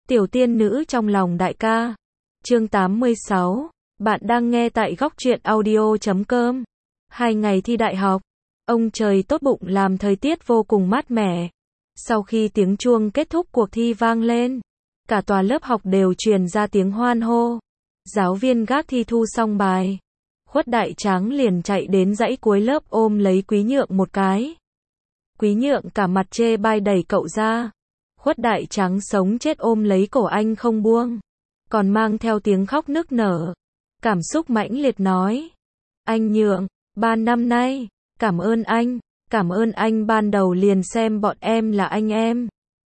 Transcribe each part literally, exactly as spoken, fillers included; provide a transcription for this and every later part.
Tiểu tiên nữ trong lòng đại ca. Chương tám mươi sáu. Bạn đang nghe tại góc truyện audio chấm com. Hai ngày thi đại học, ông trời tốt bụng làm thời tiết vô cùng mát mẻ. Sau khi tiếng chuông kết thúc cuộc thi vang lên, cả tòa lớp học đều truyền ra tiếng hoan hô. Giáo viên gác thi thu xong bài, Khuất Đại Tráng liền chạy đến dãy cuối lớp ôm lấy Quý Nhượng một cái. Quý Nhượng cả mặt chê bai đẩy cậu ra. Khuất Đại Tráng sống chết ôm lấy cổ anh không buông, còn mang theo tiếng khóc nức nở. Cảm xúc mãnh liệt nói: Anh Nhượng, ba năm nay, cảm ơn anh, cảm ơn anh ban đầu liền xem bọn em là anh em.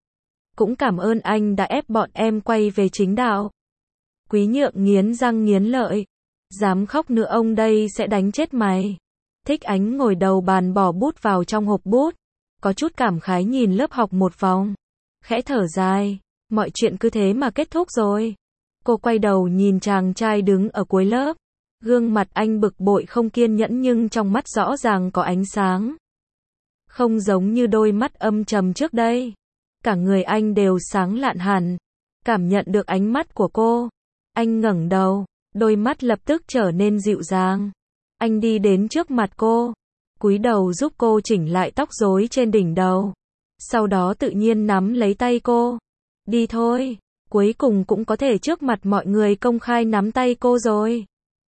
Cũng cảm ơn anh đã ép bọn em quay về chính đạo. Quý Nhượng nghiến răng nghiến lợi: Dám khóc nữa ông đây sẽ đánh chết mày. Thích Ánh ngồi đầu bàn bỏ bút vào trong hộp bút, có chút cảm khái nhìn lớp học một vòng, khẽ thở dài, mọi chuyện cứ thế mà kết thúc rồi. Cô quay đầu nhìn chàng trai đứng ở cuối lớp, gương mặt anh bực bội không kiên nhẫn nhưng trong mắt rõ ràng có ánh sáng. Không giống như đôi mắt âm trầm trước đây, cả người anh đều sáng lạn hẳn. Cảm nhận được ánh mắt của cô, anh ngẩng đầu, đôi mắt lập tức trở nên dịu dàng. Anh đi đến trước mặt cô, cúi đầu giúp cô chỉnh lại tóc rối trên đỉnh đầu. Sau đó tự nhiên nắm lấy tay cô. Đi thôi, cuối cùng cũng có thể trước mặt mọi người công khai nắm tay cô rồi.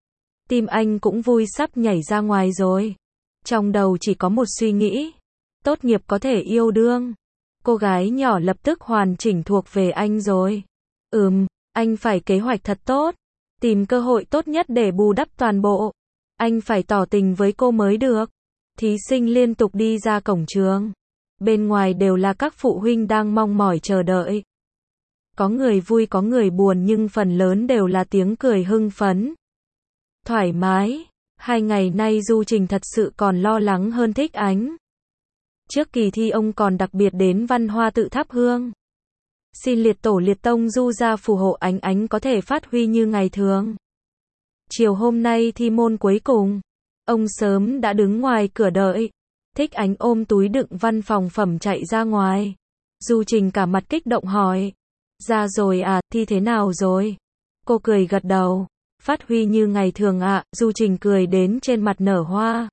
Tim anh cũng vui sắp nhảy ra ngoài rồi. Trong đầu chỉ có một suy nghĩ: tốt nghiệp có thể yêu đương. Cô gái nhỏ lập tức hoàn chỉnh thuộc về anh rồi. Ừm, anh phải kế hoạch thật tốt, tìm cơ hội tốt nhất để bù đắp toàn bộ. Anh phải tỏ tình với cô mới được. Thí sinh liên tục đi ra cổng trường. Bên ngoài đều là các phụ huynh đang mong mỏi chờ đợi. Có người vui có người buồn nhưng phần lớn đều là tiếng cười hưng phấn. Thoải mái. Hai ngày nay Du Trình thật sự còn lo lắng hơn Thích Ánh. Trước kỳ thi ông còn đặc biệt đến Văn Hoa tự thắp hương, xin liệt tổ liệt tông Du gia phù hộ Ánh Ánh có thể phát huy như ngày thường. Chiều hôm nay thi môn cuối cùng, ông sớm đã đứng ngoài cửa đợi. Thích Ánh ôm túi đựng văn phòng phẩm chạy ra ngoài. Du Trình cả mặt kích động hỏi: Ra rồi à, thi thế nào rồi? Cô cười gật đầu: Phát huy như ngày thường ạ. Du Trình cười đến trên mặt nở hoa.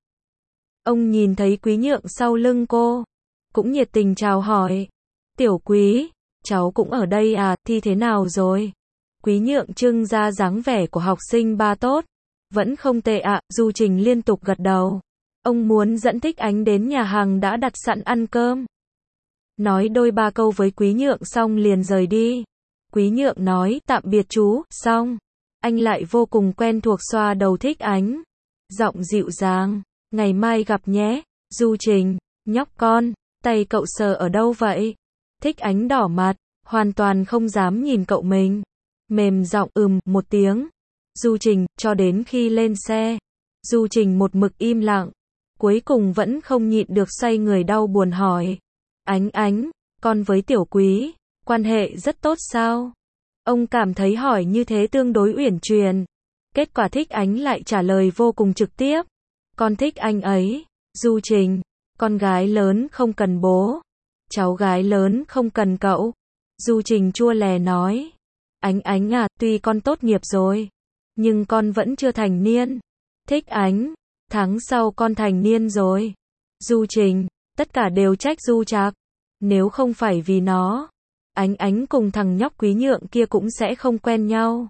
Ông nhìn thấy Quý Nhượng sau lưng cô, cũng nhiệt tình chào hỏi: Tiểu Quý, cháu cũng ở đây à, thi thế nào rồi? Quý Nhượng trưng ra dáng vẻ của học sinh ba tốt. Vẫn không tệ ạ. Du Trình liên tục gật đầu. Ông muốn dẫn Thích Ánh đến nhà hàng đã đặt sẵn ăn cơm. Nói đôi ba câu với Quý Nhượng xong liền rời đi. Quý Nhượng nói tạm biệt chú, xong. Anh lại vô cùng quen thuộc xoa đầu Thích Ánh. Giọng dịu dàng: Ngày mai gặp nhé. Du Trình, nhóc con, tay cậu sờ ở đâu vậy? Thích Ánh đỏ mặt, hoàn toàn không dám nhìn cậu mình. Mềm giọng ừm một tiếng. Du Trình, cho đến khi lên xe, Du Trình một mực im lặng. Cuối cùng vẫn không nhịn được xoay người đau buồn hỏi: Ánh Ánh, con với Tiểu Quý, quan hệ rất tốt sao? Ông cảm thấy hỏi như thế tương đối uyển chuyển. Kết quả Thích Ánh lại trả lời vô cùng trực tiếp: Con thích anh ấy. Du Trình, con gái lớn không cần bố, cháu gái lớn không cần cậu. Du Trình chua lè nói: Ánh Ánh à, tuy con tốt nghiệp rồi, nhưng con vẫn chưa thành niên. Thích Ánh, tháng sau con thành niên rồi. Du Trình, tất cả đều trách Du Trạc. Nếu không phải vì nó, Ánh Ánh cùng thằng nhóc Quý Nhượng kia cũng sẽ không quen nhau.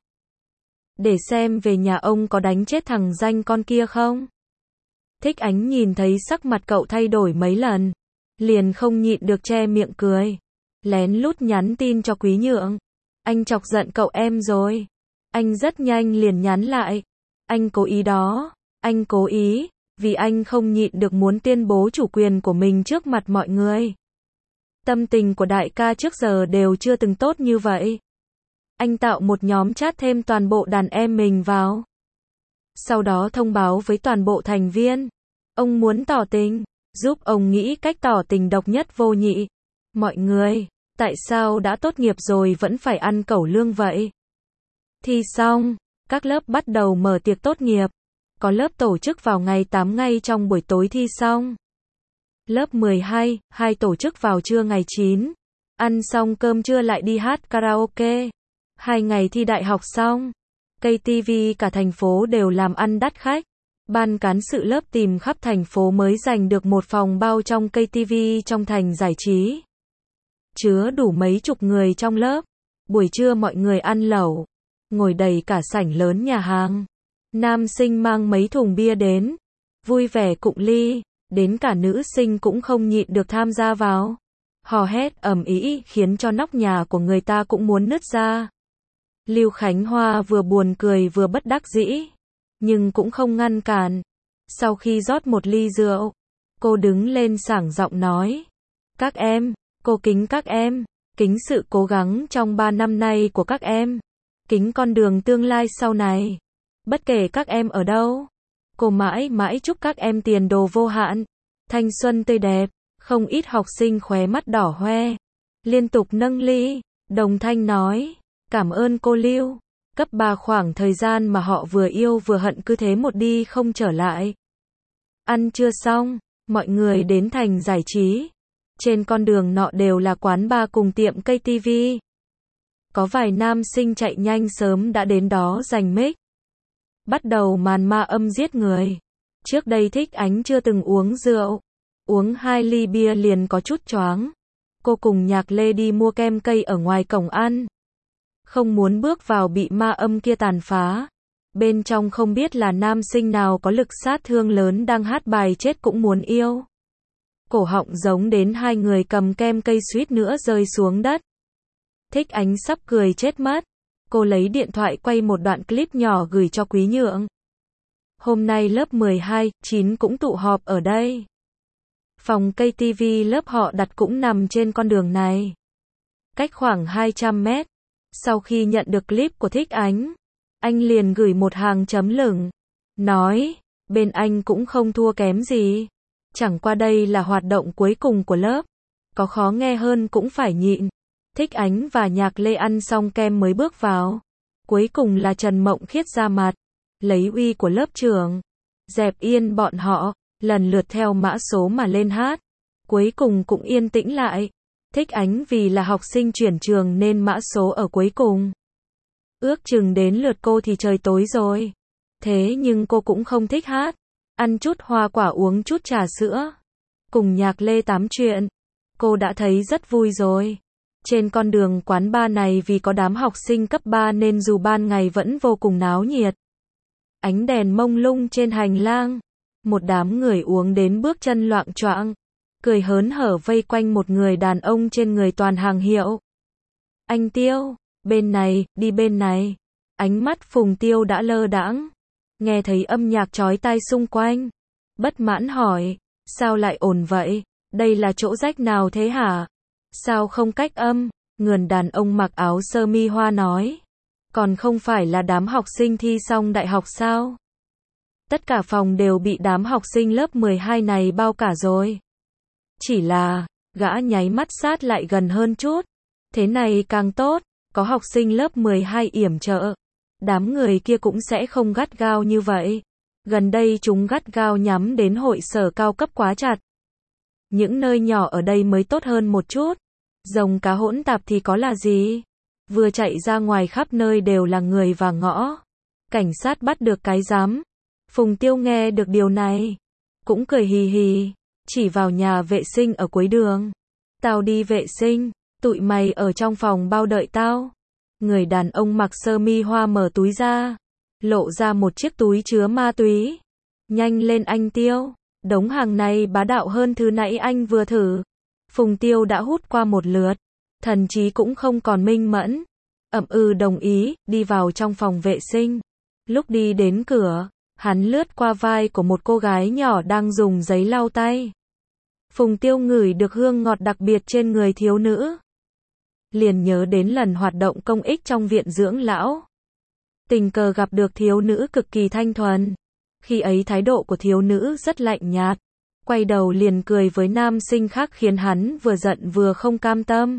Để xem về nhà ông có đánh chết thằng danh con kia không. Thích Ánh nhìn thấy sắc mặt cậu thay đổi mấy lần, liền không nhịn được che miệng cười, lén lút nhắn tin cho Quý Nhượng: Anh chọc giận cậu em rồi. Anh rất nhanh liền nhắn lại: Anh cố ý đó, anh cố ý, vì anh không nhịn được muốn tuyên bố chủ quyền của mình trước mặt mọi người. Tâm tình của đại ca trước giờ đều chưa từng tốt như vậy. Anh tạo một nhóm chat thêm toàn bộ đàn em mình vào. Sau đó thông báo với toàn bộ thành viên. Ông muốn tỏ tình, giúp ông nghĩ cách tỏ tình độc nhất vô nhị. Mọi người, tại sao đã tốt nghiệp rồi vẫn phải ăn cẩu lương vậy? Thi xong, các lớp bắt đầu mở tiệc tốt nghiệp. Có lớp tổ chức vào ngày tám ngay trong buổi tối thi xong. Lớp mười hai, hai tổ chức vào trưa ngày chín. Ăn xong cơm trưa lại đi hát karaoke. Hai ngày thi đại học xong, ca tê vê cả thành phố đều làm ăn đắt khách. Ban cán sự lớp tìm khắp thành phố mới giành được một phòng bao trong ca tê vê trong thành giải trí. Chứa đủ mấy chục người trong lớp. Buổi trưa mọi người ăn lẩu, ngồi đầy cả sảnh lớn nhà hàng. Nam sinh mang mấy thùng bia đến, vui vẻ cụng ly, đến cả nữ sinh cũng không nhịn được tham gia vào. Hò hét ầm ĩ khiến cho nóc nhà của người ta cũng muốn nứt ra. Lưu Khánh Hoa vừa buồn cười vừa bất đắc dĩ, nhưng cũng không ngăn cản. Sau khi rót một ly rượu, cô đứng lên sảng giọng nói: "Các em, cô kính các em, kính sự cố gắng trong ba năm nay của các em, kính con đường tương lai sau này. Bất kể các em ở đâu, cô mãi mãi chúc các em tiền đồ vô hạn, thanh xuân tươi đẹp." Không ít học sinh khóe mắt đỏ hoe, liên tục nâng ly, đồng thanh nói: "Cảm ơn cô Lưu." Cấp ba khoảng thời gian mà họ vừa yêu vừa hận cứ thế một đi không trở lại. Ăn trưa xong, mọi người đến thành giải trí. Trên con đường nọ đều là quán bar cùng tiệm ca tê vê. Có vài nam sinh chạy nhanh sớm đã đến đó giành mic. Bắt đầu màn ma âm giết người. Trước đây Thích Ánh chưa từng uống rượu. Uống hai ly bia liền có chút choáng. Cô cùng Nhạc Lê đi mua kem cây ở ngoài cổng ăn. Không muốn bước vào bị ma âm kia tàn phá. Bên trong không biết là nam sinh nào có lực sát thương lớn đang hát bài chết cũng muốn yêu. Cổ họng giống đến hai người cầm kem cây suýt nữa rơi xuống đất. Thích Ánh sắp cười chết mất. Cô lấy điện thoại quay một đoạn clip nhỏ gửi cho Quý Nhượng. Hôm nay lớp mười hai, chín cũng tụ họp ở đây. Phòng ca tê vê lớp họ đặt cũng nằm trên con đường này. Cách khoảng hai trăm mét. Sau khi nhận được clip của Thích Ánh, anh liền gửi một hàng chấm lửng. Nói, bên anh cũng không thua kém gì. Chẳng qua đây là hoạt động cuối cùng của lớp. Có khó nghe hơn cũng phải nhịn. Thích Ánh và Nhạc Lê ăn xong kem mới bước vào. Cuối cùng là Trần Mộng Khiết ra mặt. Lấy uy của lớp trưởng. Dẹp yên bọn họ. Lần lượt theo mã số mà lên hát. Cuối cùng cũng yên tĩnh lại. Thích Ánh vì là học sinh chuyển trường nên mã số ở cuối cùng. Ước chừng đến lượt cô thì trời tối rồi. Thế nhưng cô cũng không thích hát. Ăn chút hoa quả uống chút trà sữa. Cùng Nhạc Lê tám chuyện. Cô đã thấy rất vui rồi. Trên con đường quán bar này vì có đám học sinh cấp ba nên dù ban ngày vẫn vô cùng náo nhiệt. Ánh đèn mông lung trên hành lang. Một đám người uống đến bước chân loạng choạng, cười hớn hở vây quanh một người đàn ông trên người toàn hàng hiệu. Anh Tiêu, bên này, đi bên này. Ánh mắt Phùng Tiêu đã lơ đãng, nghe thấy âm nhạc chói tai xung quanh. Bất mãn hỏi, sao lại ồn vậy? Đây là chỗ rách nào thế hả? Sao không cách âm? Người đàn ông mặc áo sơ mi hoa nói. Còn không phải là đám học sinh thi xong đại học sao? Tất cả phòng đều bị đám học sinh lớp mười hai này bao cả rồi. Chỉ là, gã nháy mắt sát lại gần hơn chút. Thế này càng tốt, có học sinh lớp mười hai yểm trợ. Đám người kia cũng sẽ không gắt gao như vậy. Gần đây chúng gắt gao nhắm đến hội sở cao cấp quá chặt. Những nơi nhỏ ở đây mới tốt hơn một chút. Rồng cá hỗn tạp thì có là gì? Vừa chạy ra ngoài khắp nơi đều là người và ngõ. Cảnh sát bắt được cái rắm. Phùng Tiêu nghe được điều này, cũng cười hì hì, chỉ vào nhà vệ sinh ở cuối đường. Tao đi vệ sinh, tụi mày ở trong phòng bao đợi tao. Người đàn ông mặc sơ mi hoa mở túi ra, lộ ra một chiếc túi chứa ma túy. Nhanh lên anh Tiêu, đống hàng này bá đạo hơn thứ nãy anh vừa thử. Phùng Tiêu đã hút qua một lượt, thần trí cũng không còn minh mẫn. Ậm ừ đồng ý, đi vào trong phòng vệ sinh. Lúc đi đến cửa, hắn lướt qua vai của một cô gái nhỏ đang dùng giấy lau tay. Phùng Tiêu ngửi được hương ngọt đặc biệt trên người thiếu nữ. Liền nhớ đến lần hoạt động công ích trong viện dưỡng lão. Tình cờ gặp được thiếu nữ cực kỳ thanh thuần. Khi ấy thái độ của thiếu nữ rất lạnh nhạt. Quay đầu liền cười với nam sinh khác khiến hắn vừa giận vừa không cam tâm.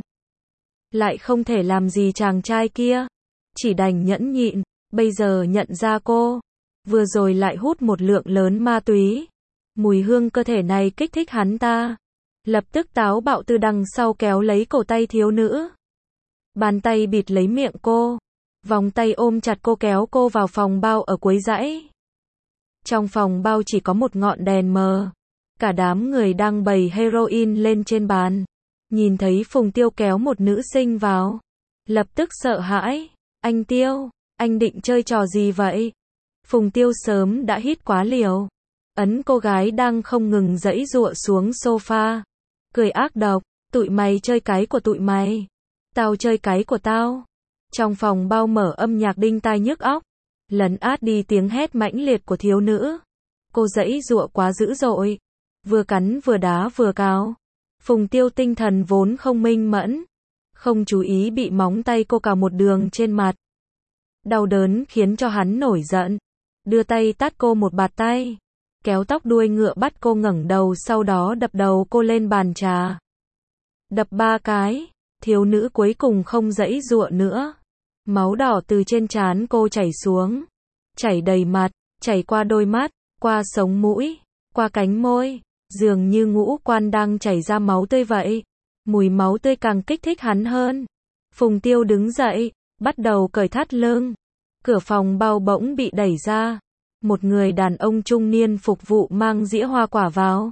Lại không thể làm gì chàng trai kia. Chỉ đành nhẫn nhịn, bây giờ nhận ra cô. Vừa rồi lại hút một lượng lớn ma túy. Mùi hương cơ thể này kích thích hắn ta. lập tức táo bạo từ đằng sau kéo lấy cổ tay thiếu nữ. Bàn tay bịt lấy miệng cô, vòng tay ôm chặt cô kéo cô vào phòng bao ở cuối dãy. Trong phòng bao chỉ có một ngọn đèn mờ. Cả đám người đang bày heroin lên trên bàn. Nhìn thấy Phùng Tiêu kéo một nữ sinh vào. Lập tức sợ hãi. Anh Tiêu, anh định chơi trò gì vậy? Phùng Tiêu sớm đã hít quá liều. Ấn cô gái đang không ngừng giãy giụa xuống sofa. Cười ác độc, tụi mày chơi cái của tụi mày. Tao chơi cái của tao. Trong phòng bao mở âm nhạc đinh tai nhức óc. Lấn át đi tiếng hét mãnh liệt của thiếu nữ. Cô giãy giụa quá dữ dội. Vừa cắn vừa đá vừa cào. Phùng Tiêu tinh thần vốn không minh mẫn. Không chú ý bị móng tay cô cào một đường trên mặt. Đau đớn khiến cho hắn nổi giận. Đưa tay tát cô một bạt tay. Kéo tóc đuôi ngựa bắt cô ngẩng đầu, sau đó đập đầu cô lên bàn trà. Đập ba cái. Thiếu nữ cuối cùng không giãy giụa nữa. Máu đỏ từ trên trán cô chảy xuống. Chảy đầy mặt, chảy qua đôi mắt, qua sống mũi, qua cánh môi. Dường như ngũ quan đang chảy ra máu tươi vậy. Mùi máu tươi càng kích thích hắn hơn. Phùng Tiêu đứng dậy, bắt đầu cởi thắt lưng. Cửa phòng bao bỗng bị đẩy ra. Một người đàn ông trung niên phục vụ mang dĩa hoa quả vào.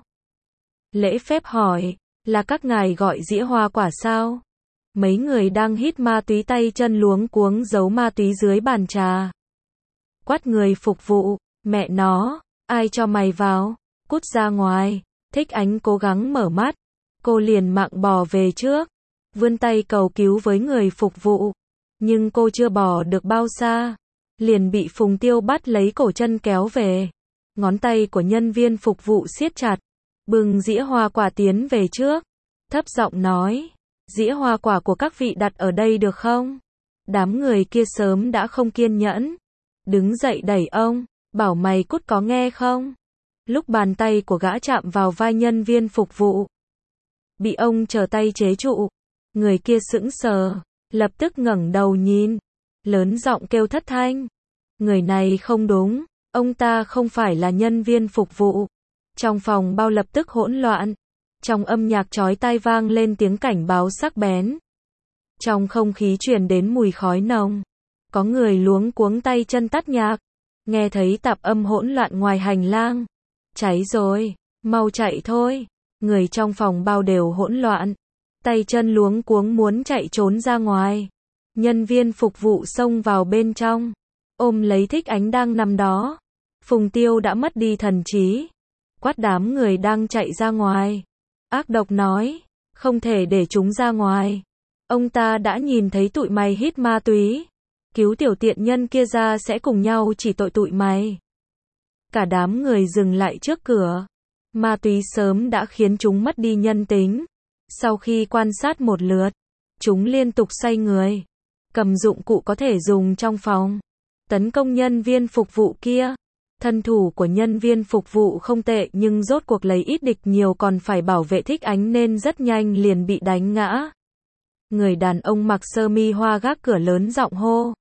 Lễ phép hỏi, là các ngài gọi dĩa hoa quả sao? Mấy người đang hít ma túy tay chân luống cuống giấu ma túy dưới bàn trà. Quát người phục vụ, mẹ nó, ai cho mày vào? Cút ra ngoài. Thích Ánh cố gắng mở mắt. Cô liền mạng bò về trước. Vươn tay cầu cứu với người phục vụ. Nhưng cô chưa bò được bao xa. Liền bị Phùng Tiêu bắt lấy cổ chân kéo về. Ngón tay của nhân viên phục vụ siết chặt. Bưng dĩa hoa quả tiến về trước. Thấp giọng nói. Dĩa hoa quả của các vị đặt ở đây được không? Đám người kia sớm đã không kiên nhẫn. Đứng dậy đẩy ông. Bảo mày cút có nghe không? Lúc bàn tay của gã chạm vào vai nhân viên phục vụ. Bị ông trở tay chế trụ. Người kia sững sờ. Lập tức ngẩng đầu nhìn. Lớn giọng kêu thất thanh. Người này không đúng. Ông ta không phải là nhân viên phục vụ. Trong phòng bao lập tức hỗn loạn. Trong âm nhạc chói tai vang lên tiếng cảnh báo sắc bén. Trong không khí truyền đến mùi khói nồng. Có người luống cuống tay chân tắt nhạc. Nghe thấy tạp âm hỗn loạn ngoài hành lang. Cháy rồi, mau chạy thôi. Người trong phòng bao đều hỗn loạn. Tay chân luống cuống muốn chạy trốn ra ngoài. Nhân viên phục vụ xông vào bên trong. Ôm lấy Thích Ánh đang nằm đó. Phùng Tiêu đã mất đi thần trí. Quát đám người đang chạy ra ngoài. Ác độc nói. Không thể để chúng ra ngoài. Ông ta đã nhìn thấy tụi mày hít ma túy. Cứu tiểu tiện nhân kia ra sẽ cùng nhau chỉ tội tụi mày. Cả đám người dừng lại trước cửa. Ma túy sớm đã khiến chúng mất đi nhân tính. Sau khi quan sát một lượt, chúng liên tục xoay người. Cầm dụng cụ có thể dùng trong phòng. Tấn công nhân viên phục vụ kia. Thân thủ của nhân viên phục vụ không tệ nhưng rốt cuộc lấy ít địch nhiều, còn phải bảo vệ Thích Ánh nên rất nhanh liền bị đánh ngã. Người đàn ông mặc sơ mi hoa gác cửa lớn giọng hô.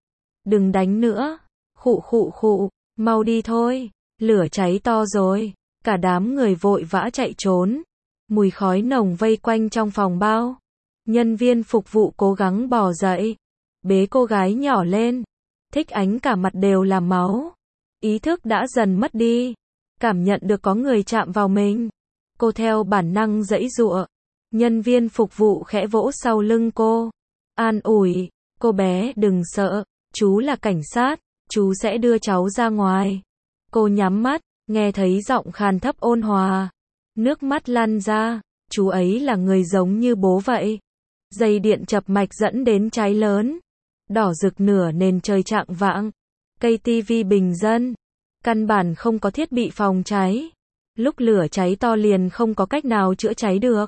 Đừng đánh nữa. Khụ khụ khụ. Mau đi thôi. Lửa cháy to rồi. Cả đám người vội vã chạy trốn. Mùi khói nồng vây quanh trong phòng bao. Nhân viên phục vụ cố gắng bò dậy. Bế cô gái nhỏ lên. Thích Ánh cả mặt đều là máu. Ý thức đã dần mất đi. Cảm nhận được có người chạm vào mình. Cô theo bản năng giãy giụa. Nhân viên phục vụ khẽ vỗ sau lưng cô. An ủi. Cô bé đừng sợ. Chú là cảnh sát. Chú sẽ đưa cháu ra ngoài. Cô nhắm mắt. Nghe thấy giọng khàn thấp ôn hòa. Nước mắt lăn ra. Chú ấy là người giống như bố vậy. Dây điện chập mạch dẫn đến cháy lớn. Đỏ rực nửa nền trời chạng vạng. Cây tivi bình dân. Căn bản không có thiết bị phòng cháy. Lúc lửa cháy to liền không có cách nào chữa cháy được.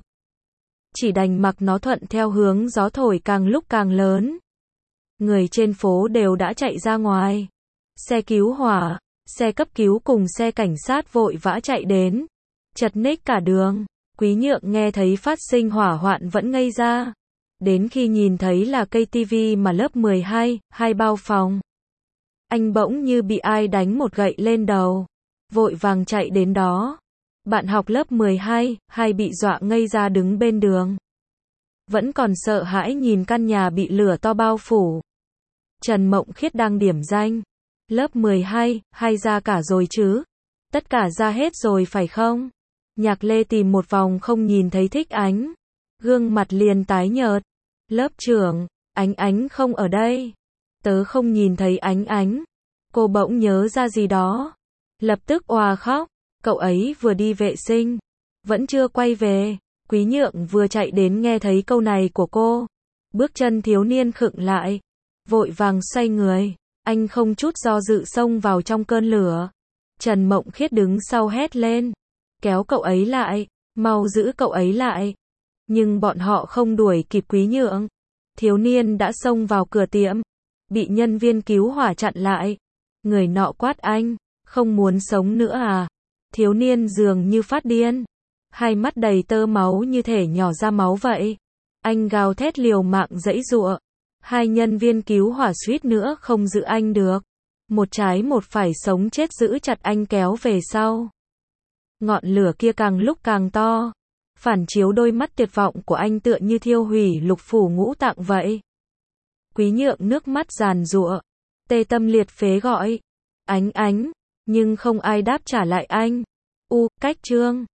Chỉ đành mặc nó thuận theo hướng gió thổi càng lúc càng lớn. Người trên phố đều đã chạy ra ngoài. Xe cứu hỏa, xe cấp cứu cùng xe cảnh sát vội vã chạy đến. Chật ních cả đường. Quý Nhượng nghe thấy phát sinh hỏa hoạn vẫn ngây ra. Đến khi nhìn thấy là cây tivi mà lớp mười hai, hai bao phòng. Anh bỗng như bị ai đánh một gậy lên đầu. Vội vàng chạy đến đó. Bạn học lớp mười hai, hay bị dọa ngây ra đứng bên đường. Vẫn còn sợ hãi nhìn căn nhà bị lửa to bao phủ. Trần Mộng Khiết đang điểm danh. Lớp mười hai, hay ra cả rồi chứ? Tất cả ra hết rồi phải không? Nhạc Lê tìm một vòng không nhìn thấy Thích Ánh. Gương mặt liền tái nhợt. Lớp trưởng, Ánh Ánh không ở đây. Tớ không nhìn thấy Ánh Ánh. Cô bỗng nhớ ra gì đó. Lập tức òa khóc. Cậu ấy vừa đi vệ sinh. Vẫn chưa quay về. Quý Nhượng vừa chạy đến nghe thấy câu này của cô. Bước chân thiếu niên khựng lại. Vội vàng xoay người. Anh không chút do dự xông vào trong cơn lửa. Trần Mộng Khiết đứng sau hét lên. Kéo cậu ấy lại. Mau giữ cậu ấy lại. Nhưng bọn họ không đuổi kịp Quý Nhượng. Thiếu niên đã xông vào cửa tiệm. Bị nhân viên cứu hỏa chặn lại. Người nọ quát anh. Không muốn sống nữa à? Thiếu niên dường như phát điên. Hai mắt đầy tơ máu như thể nhỏ ra máu vậy. Anh gào thét liều mạng giãy giụa. Hai nhân viên cứu hỏa suýt nữa không giữ anh được. Một trái một phải sống chết giữ chặt anh kéo về sau. Ngọn lửa kia càng lúc càng to. Phản chiếu đôi mắt tuyệt vọng của anh tựa như thiêu hủy lục phủ ngũ tạng vậy. Quý Nhượng nước mắt giàn giụa. Tê tâm liệt phế gọi. Ánh Ánh. Nhưng không ai đáp trả lại anh. U, cách trương.